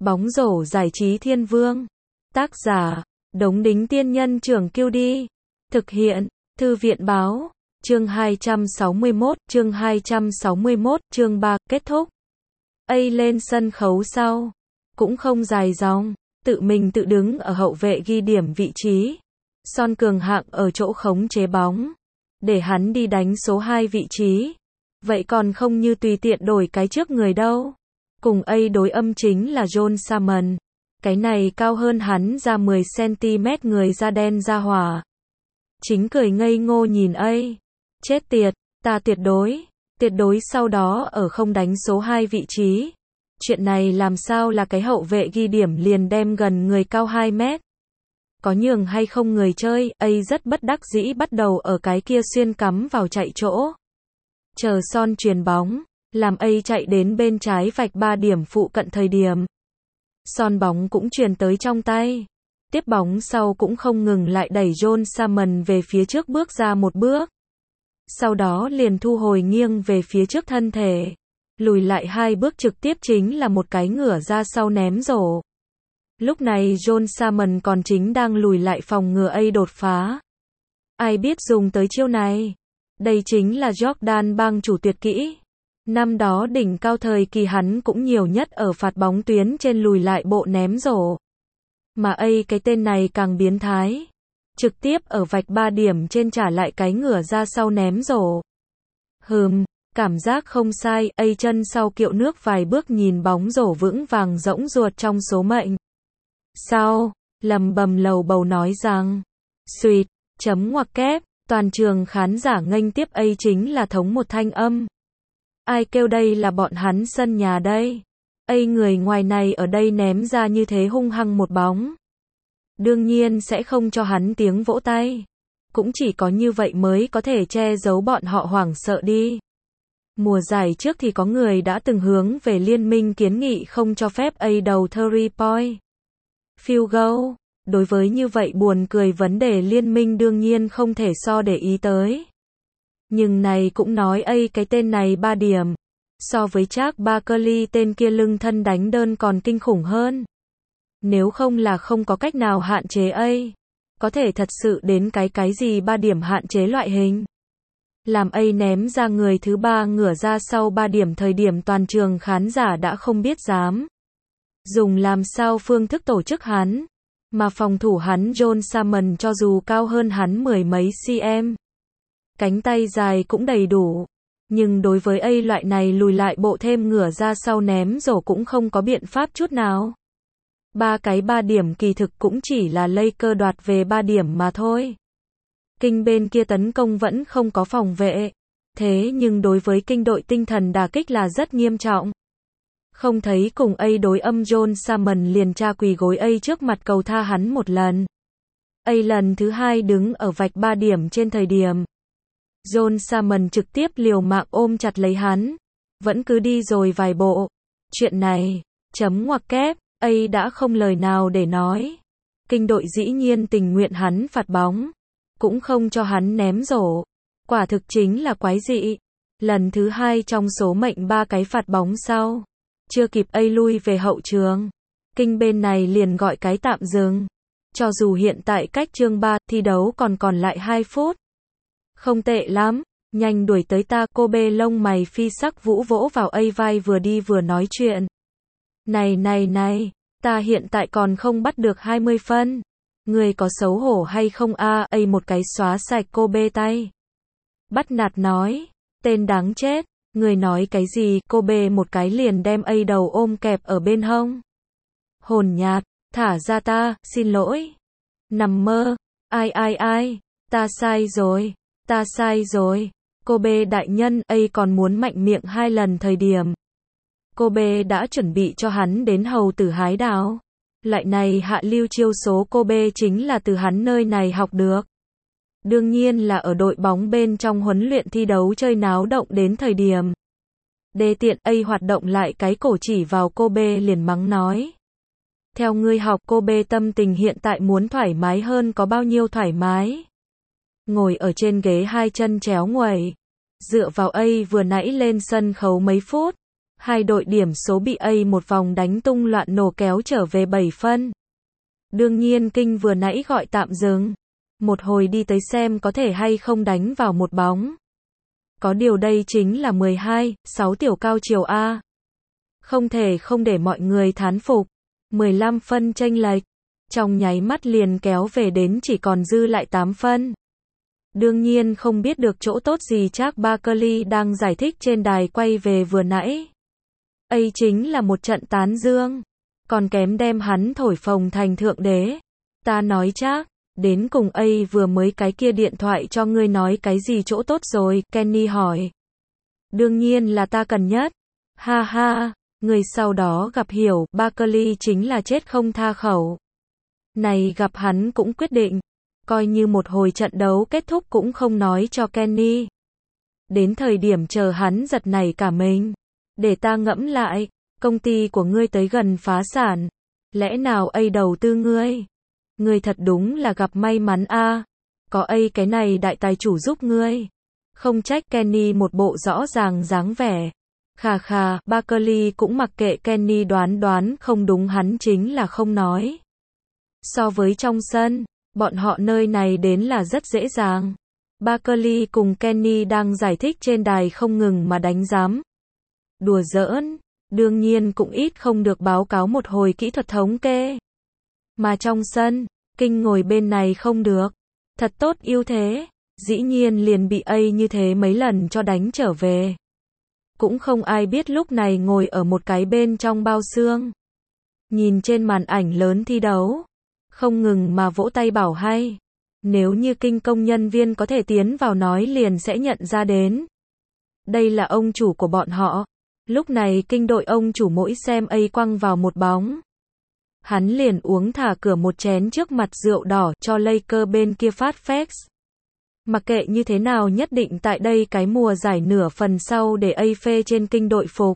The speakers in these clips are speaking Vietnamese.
Bóng rổ giải trí thiên vương. Tác giả, Đống Đính Tiên Nhân Trưởng Kiêu Đi. Thực hiện, Thư viện Báo. Chương 261, chương 3, kết thúc. Lên sân khấu sau. Cũng không dài dòng, tự mình tự đứng ở hậu vệ ghi điểm vị trí. Son Cường Hạng ở chỗ khống chế bóng. Để hắn đi đánh số 2 vị trí. Vậy còn không như tùy tiện đổi cái trước người đâu. Cùng đối âm chính là John Salmon. Cái này cao hơn hắn ra 10cm người da đen da hỏa. Chính cười ngây ngô nhìn Chết tiệt, ta tuyệt đối sau đó ở không đánh số 2 vị trí. Chuyện này làm sao là cái hậu vệ ghi điểm liền đem gần người cao 2 mét. Có nhường hay không người chơi, rất bất đắc dĩ bắt đầu ở cái kia xuyên cắm vào chạy chỗ. Chờ Son chuyền bóng, làm chạy đến bên trái vạch 3 điểm phụ cận thời điểm. Son bóng cũng chuyền tới trong tay. Tiếp bóng sau cũng không ngừng lại đẩy John Salmon về phía trước bước ra một bước. Sau đó liền thu hồi nghiêng về phía trước thân thể. Lùi lại 2 bước trực tiếp chính là một cái ngửa ra sau ném rổ. Lúc này John Salmon còn chính đang lùi lại phòng ngừa đột phá. Ai biết dùng tới chiêu này. Đây chính là Jordan bang chủ tuyệt kỹ. Năm đó đỉnh cao thời kỳ hắn cũng nhiều nhất ở phạt bóng tuyến trên lùi lại bộ ném rổ. Mà cái tên này càng biến thái. Trực tiếp ở vạch 3 điểm trên trả lại cái ngửa ra sau ném rổ. Cảm giác không sai, chân sau kiệu nước vài bước nhìn bóng rổ vững vàng rỗng ruột trong số mệnh. Sau, lầm bầm lầu bầu nói rằng, suýt, chấm ngoặc kép, toàn trường khán giả nghênh tiếp chính là thống một thanh âm. Ai kêu đây là bọn hắn sân nhà đây? Người ngoài này ở đây ném ra như thế hung hăng một bóng. Đương nhiên sẽ không cho hắn tiếng vỗ tay. Cũng chỉ có như vậy mới có thể che giấu bọn họ hoảng sợ đi. Mùa giải trước thì có người đã từng hướng về liên minh kiến nghị không cho phép đầu 3 point. Field goal. Đối với như vậy buồn cười vấn đề liên minh đương nhiên không thể để ý tới. Nhưng này cũng nói cái tên này 3 điểm. So với Charles Barkley tên kia lưng thân đánh đơn còn kinh khủng hơn. Nếu không là không có cách nào hạn chế có thể thật sự đến cái gì 3 điểm hạn chế loại hình. Làm ném ra người thứ 3 ngửa ra sau 3 điểm thời điểm toàn trường khán giả đã không biết dám. Dùng làm sao phương thức tổ chức hắn. Mà phòng thủ hắn John Salmon cho dù cao hơn hắn 10 mấy cm. Cánh tay dài cũng đầy đủ. Nhưng đối với loại này lùi lại bộ thêm ngửa ra sau ném rổ cũng không có biện pháp chút nào. 3 điểm kỳ thực cũng chỉ là Lakers đoạt về 3 điểm mà thôi. Kinh bên kia tấn công vẫn không có phòng vệ. Thế nhưng đối với kinh đội tinh thần đả kích là rất nghiêm trọng. Không thấy cùng đối âm John Salmon liền tra quỳ gối trước mặt cầu tha hắn một lần. Lần thứ 2 đứng ở vạch 3 điểm trên thời điểm. John Salmon trực tiếp liều mạng ôm chặt lấy hắn. Vẫn cứ đi rồi vài bộ. Chuyện này, chấm ngoặc kép, đã không lời nào để nói. Kinh đội dĩ nhiên tình nguyện hắn phạt bóng. Cũng không cho hắn ném rổ. Quả thực chính là quái dị. Lần thứ 2 trong số mệnh 3 cái phạt bóng sau. Chưa kịp lui về hậu trường. Kinh bên này liền gọi cái tạm dừng. Cho dù hiện tại cách chương 3 thi đấu còn lại 2 phút. Không tệ lắm, nhanh đuổi tới ta. Cô bê lông mày phi sắc vũ vỗ vào vai vừa đi vừa nói chuyện. Này, ta hiện tại còn không bắt được 20 phân. Người có xấu hổ hay không một cái xóa sạch cô bê tay. Bắt nạt nói, tên đáng chết, người nói cái gì? Cô bê một cái liền đem đầu ôm kẹp ở bên hông. Hồn nhạt, thả ra ta, xin lỗi. Nằm mơ, ai, ta sai rồi. Cô bê đại nhân còn muốn mạnh miệng 2 lần thời điểm. Cô bê đã chuẩn bị cho hắn đến hầu tử hái đào. Lại này hạ lưu chiêu số cô bê chính là từ hắn nơi này học được. Đương nhiên là ở đội bóng bên trong huấn luyện thi đấu chơi náo động đến thời điểm. Đê tiện hoạt động lại cái cổ chỉ vào cô bê liền mắng nói. Theo ngươi học cô bê tâm tình hiện tại muốn thoải mái hơn có bao nhiêu thoải mái. Ngồi ở trên ghế 2 chân chéo nguẩy. Dựa vào vừa nãy lên sân khấu mấy phút. Hai đội điểm số bị A một vòng đánh tung loạn nổ kéo trở về 7 phân. Đương nhiên Kinh vừa nãy gọi tạm dừng. Một hồi đi tới xem có thể hay không đánh vào một bóng. Có điều đây chính là 12-6 tiểu cao chiều A. Không thể không để mọi người thán phục. 15 phân chênh lệch. Trong nháy mắt liền kéo về đến chỉ còn dư lại 8 phân. Đương nhiên không biết được chỗ tốt gì Charles Barkley đang giải thích trên đài quay về vừa nãy. Ấy chính là một trận tán dương. Còn kém đem hắn thổi phồng thành thượng đế. Ta nói Charles, đến cùng A vừa mới cái kia điện thoại cho ngươi nói cái gì chỗ tốt rồi, Kenny hỏi. Đương nhiên là ta cần nhất. Ha ha, người sau đó gặp hiểu, Barkley chính là chết không tha khẩu. Này gặp hắn cũng quyết định. Coi như một hồi trận đấu kết thúc cũng không nói cho Kenny. Đến thời điểm chờ hắn giật nảy cả mình. Để ta ngẫm lại, công ty của ngươi tới gần phá sản. Lẽ nào A đầu tư ngươi? Ngươi thật đúng là gặp may mắn a. Có A cái này đại tài chủ giúp ngươi. Không trách Kenny một bộ rõ ràng dáng vẻ. Khà khà, Barkley cũng mặc kệ Kenny đoán không đúng hắn chính là không nói. So với trong sân, bọn họ nơi này đến là rất dễ dàng. Barkley cùng Kenny đang giải thích trên đài không ngừng mà đánh giám. Đùa giỡn, đương nhiên cũng ít không được báo cáo một hồi kỹ thuật thống kê. Mà trong sân, Kinh ngồi bên này không được. Thật tốt ưu thế, dĩ nhiên liền bị A như thế mấy lần cho đánh trở về. Cũng không ai biết lúc này ngồi ở một cái bên trong bao xương. Nhìn trên màn ảnh lớn thi đấu. Không ngừng mà vỗ tay bảo hay. Nếu như Kinh công nhân viên có thể tiến vào nói liền sẽ nhận ra đến. Đây là ông chủ của bọn họ. Lúc này Kinh đội ông chủ mỗi xem A quăng vào một bóng. Hắn liền uống thả cửa một chén trước mặt rượu đỏ cho Laker bên kia phát fax. Mặc kệ như thế nào nhất định tại đây cái mùa giải nửa phần sau để A phê trên Kinh đội phục.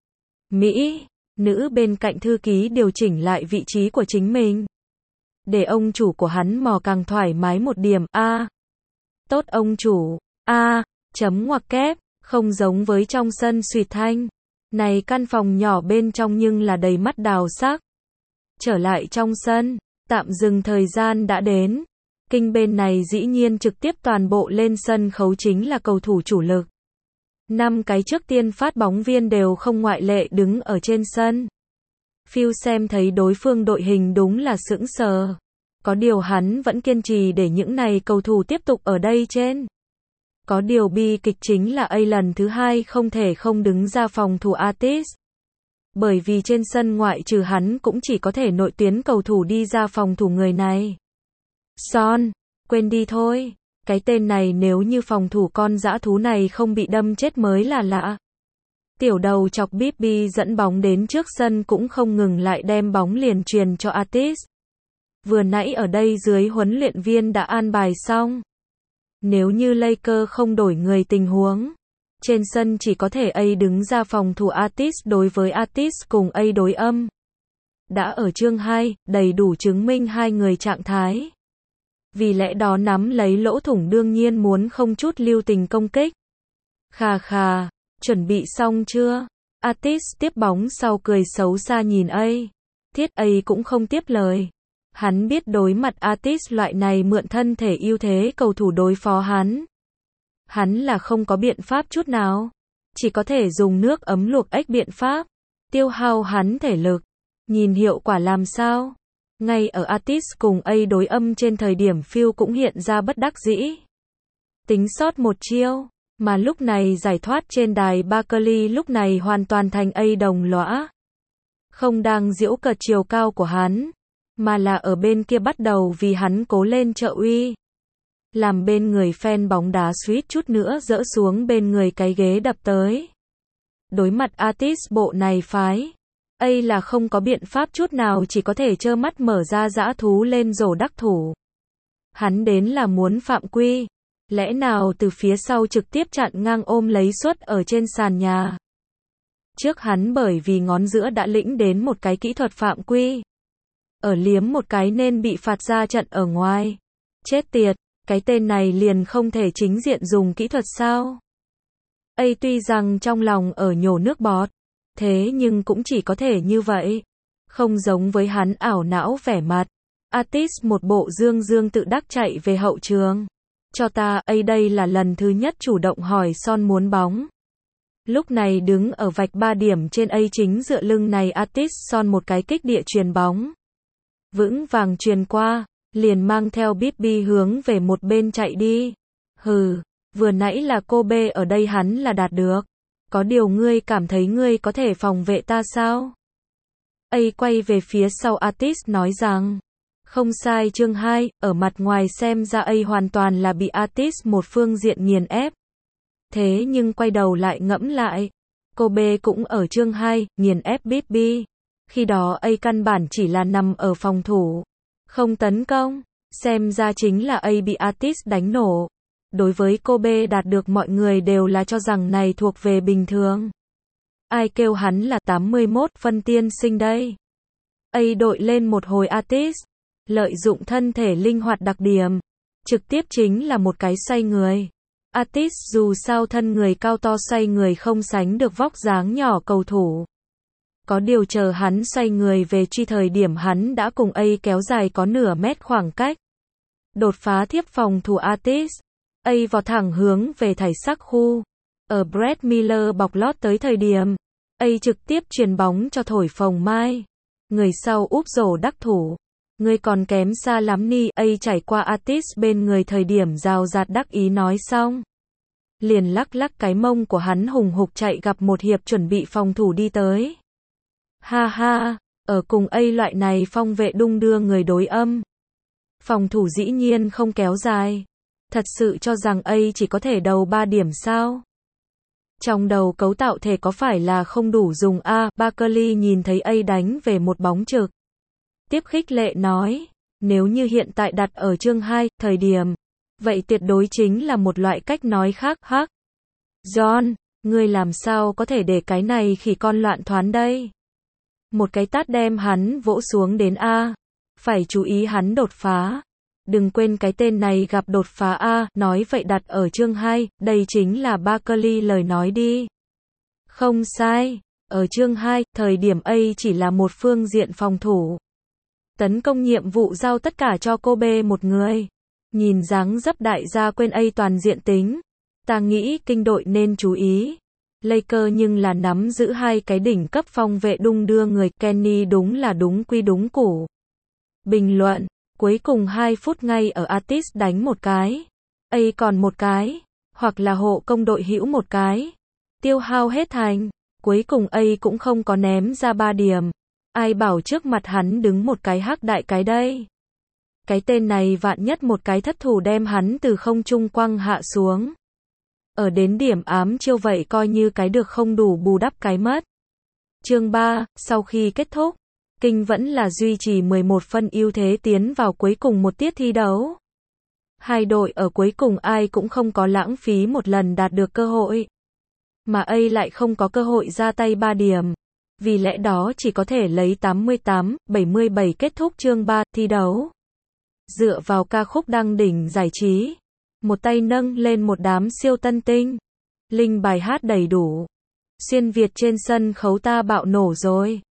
Mỹ, nữ bên cạnh thư ký điều chỉnh lại vị trí của chính mình. Để ông chủ của hắn mò càng thoải mái một điểm. A. Tốt ông chủ. A. Chấm ngoặc kép. Không giống với trong sân xuyệt thanh. Này căn phòng nhỏ bên trong nhưng là đầy mắt đào sắc. Trở lại trong sân. Tạm dừng thời gian đã đến. Kinh bên này dĩ nhiên trực tiếp toàn bộ lên sân khấu chính là cầu thủ chủ lực. 5 cái trước tiên phát bóng viên đều không ngoại lệ đứng ở trên sân. Phil xem thấy đối phương đội hình đúng là sững sờ. Có điều hắn vẫn kiên trì để những này cầu thủ tiếp tục ở đây trên. Có điều bi kịch chính là A lần thứ 2 không thể không đứng ra phòng thủ Artis. Bởi vì trên sân ngoại trừ hắn cũng chỉ có thể nội tuyến cầu thủ đi ra phòng thủ người này. Son, quên đi thôi. Cái tên này nếu như phòng thủ con dã thú này không bị đâm chết mới là lạ. Tiểu đầu chọc Bibby dẫn bóng đến trước sân cũng không ngừng lại đem bóng liền truyền cho Artis. Vừa nãy ở đây dưới huấn luyện viên đã an bài xong. Nếu như Laker không đổi người tình huống. Trên sân chỉ có thể A đứng ra phòng thủ Artis đối với Artis cùng A đối âm. Đã ở chương 2, đầy đủ chứng minh hai người trạng thái. Vì lẽ đó nắm lấy lỗ thủng đương nhiên muốn không chút lưu tình công kích. Khà khà, chuẩn bị xong chưa? Artis tiếp bóng sau cười xấu xa nhìn A. Thiết A cũng không tiếp lời. Hắn biết đối mặt Artis loại này mượn thân thể ưu thế cầu thủ đối phó hắn. Hắn là không có biện pháp chút nào. Chỉ có thể dùng nước ấm luộc ếch biện pháp. Tiêu hao hắn thể lực. Nhìn hiệu quả làm sao? Ngay ở Artis cùng A đối âm trên thời điểm Phil cũng hiện ra bất đắc dĩ. Tính sót một chiêu. Mà lúc này giải thoát trên đài Barkley lúc này hoàn toàn thành A đồng lõa. Không đang giễu cợt chiều cao của hắn. Mà là ở bên kia bắt đầu vì hắn cố lên trợ uy. Làm bên người fan bóng đá suýt chút nữa dỡ xuống bên người cái ghế đập tới. Đối mặt Artis bộ này phái. A là không có biện pháp chút nào chỉ có thể trơ mắt mở ra dã thú lên rổ đắc thủ. Hắn đến là muốn phạm quy. Lẽ nào từ phía sau trực tiếp chặn ngang ôm lấy suất ở trên sàn nhà. Trước hắn bởi vì ngón giữa đã lĩnh đến một cái kỹ thuật phạm quy. Ở liếm một cái nên bị phạt ra trận ở ngoài. Chết tiệt, cái tên này liền không thể chính diện dùng kỹ thuật sao? A tuy rằng trong lòng ở nhổ nước bọt. Thế nhưng cũng chỉ có thể như vậy. Không giống với hắn ảo não vẻ mặt. Artist một bộ dương dương tự đắc chạy về hậu trường. Cho ta, đây là lần thứ nhất chủ động hỏi Son muốn bóng. Lúc này đứng ở vạch 3 điểm trên chính dựa lưng này Artist Son một cái kích địa chuyền bóng. Vững vàng chuyền qua, liền mang theo Bibby hướng về một bên chạy đi. Hừ, vừa nãy là cô B ở đây hắn là đạt được. Có điều ngươi cảm thấy ngươi có thể phòng vệ ta sao? Quay về phía sau Artist nói rằng, không sai chương 2, ở mặt ngoài xem ra hoàn toàn là bị Artist một phương diện nghiền ép. Thế nhưng quay đầu lại ngẫm lại, cô B cũng ở chương 2, nghiền ép Bibby. Khi đó căn bản chỉ là nằm ở phòng thủ, không tấn công, xem ra chính là bị Artist đánh nổ. Đối với cô B đạt được mọi người đều là cho rằng này thuộc về bình thường. Ai kêu hắn là 81 phân tiên sinh đây? Đội lên một hồi Artist, lợi dụng thân thể linh hoạt đặc điểm, trực tiếp chính là một cái xoay người. Artist dù sao thân người cao to xoay người không sánh được vóc dáng nhỏ cầu thủ. Có điều chờ hắn xoay người về truy thời điểm hắn đã cùng kéo dài có nửa mét khoảng cách. Đột phá thiếp phòng thủ Artist. Vọt thẳng hướng về thảy sắc khu. Ở Brett Miller bọc lót tới thời điểm, trực tiếp chuyền bóng cho thổi phồng mai. Người sau úp rổ đắc thủ. Ngươi còn kém xa lắm ni. Trải qua Artist bên người thời điểm rào rạt đắc ý nói xong. Liền lắc lắc cái mông của hắn hùng hục chạy gặp một hiệp chuẩn bị phòng thủ đi tới. Ha ha, ở cùng loại này phong vệ đung đưa người đối âm. Phòng thủ dĩ nhiên không kéo dài. Thật sự cho rằng chỉ có thể đầu 3 điểm sao? Trong đầu cấu tạo thể có phải là không đủ dùng a? Barkley nhìn thấy đánh về một bóng trực. Tiếp khích lệ nói, nếu như hiện tại đặt ở chương 2, thời điểm, vậy tuyệt đối chính là một loại cách nói khác hắc. John, ngươi làm sao có thể để cái này khỉ con loạn thoán đây? Một cái tát đem hắn vỗ xuống đến A. Phải chú ý hắn đột phá. Đừng quên cái tên này gặp đột phá A, nói vậy đặt ở chương 2, đây chính là Barkley lời nói đi. Không sai, ở chương 2, thời điểm A chỉ là một phương diện phòng thủ. Tấn công nhiệm vụ giao tất cả cho cô B một người. Nhìn dáng dấp đại gia quên A toàn diện tính. Ta nghĩ kinh đội nên chú ý. Lakers nhưng là nắm giữ hai cái đỉnh cấp phong vệ đung đưa người, Kenny đúng là đúng quy đúng củ. Bình luận, cuối cùng 2 phút ngay ở Artist đánh một cái. Còn một cái, hoặc là hộ công đội hữu một cái. Tiêu hao hết thành, cuối cùng cũng không có ném ra 3 điểm. Ai bảo trước mặt hắn đứng một cái hắc đại cái đây. Cái tên này vạn nhất một cái thất thủ đem hắn từ không trung quăng hạ xuống. Ở đến điểm ám chiêu vậy coi như cái được không đủ bù đắp cái mất. Chương 3, sau khi kết thúc, Kinh vẫn là duy trì 11 phân ưu thế tiến vào cuối cùng một tiết thi đấu. Hai đội ở cuối cùng ai cũng không có lãng phí một lần đạt được cơ hội. Mà lại không có cơ hội ra tay 3 điểm. Vì lẽ đó chỉ có thể lấy 88-77 kết thúc chương 3 thi đấu. Dựa vào ca khúc đăng đỉnh giải trí. Một tay nâng lên một đám siêu tân tinh. Linh bài hát đầy đủ. Xuyên Việt trên sân khấu ta bạo nổ rồi.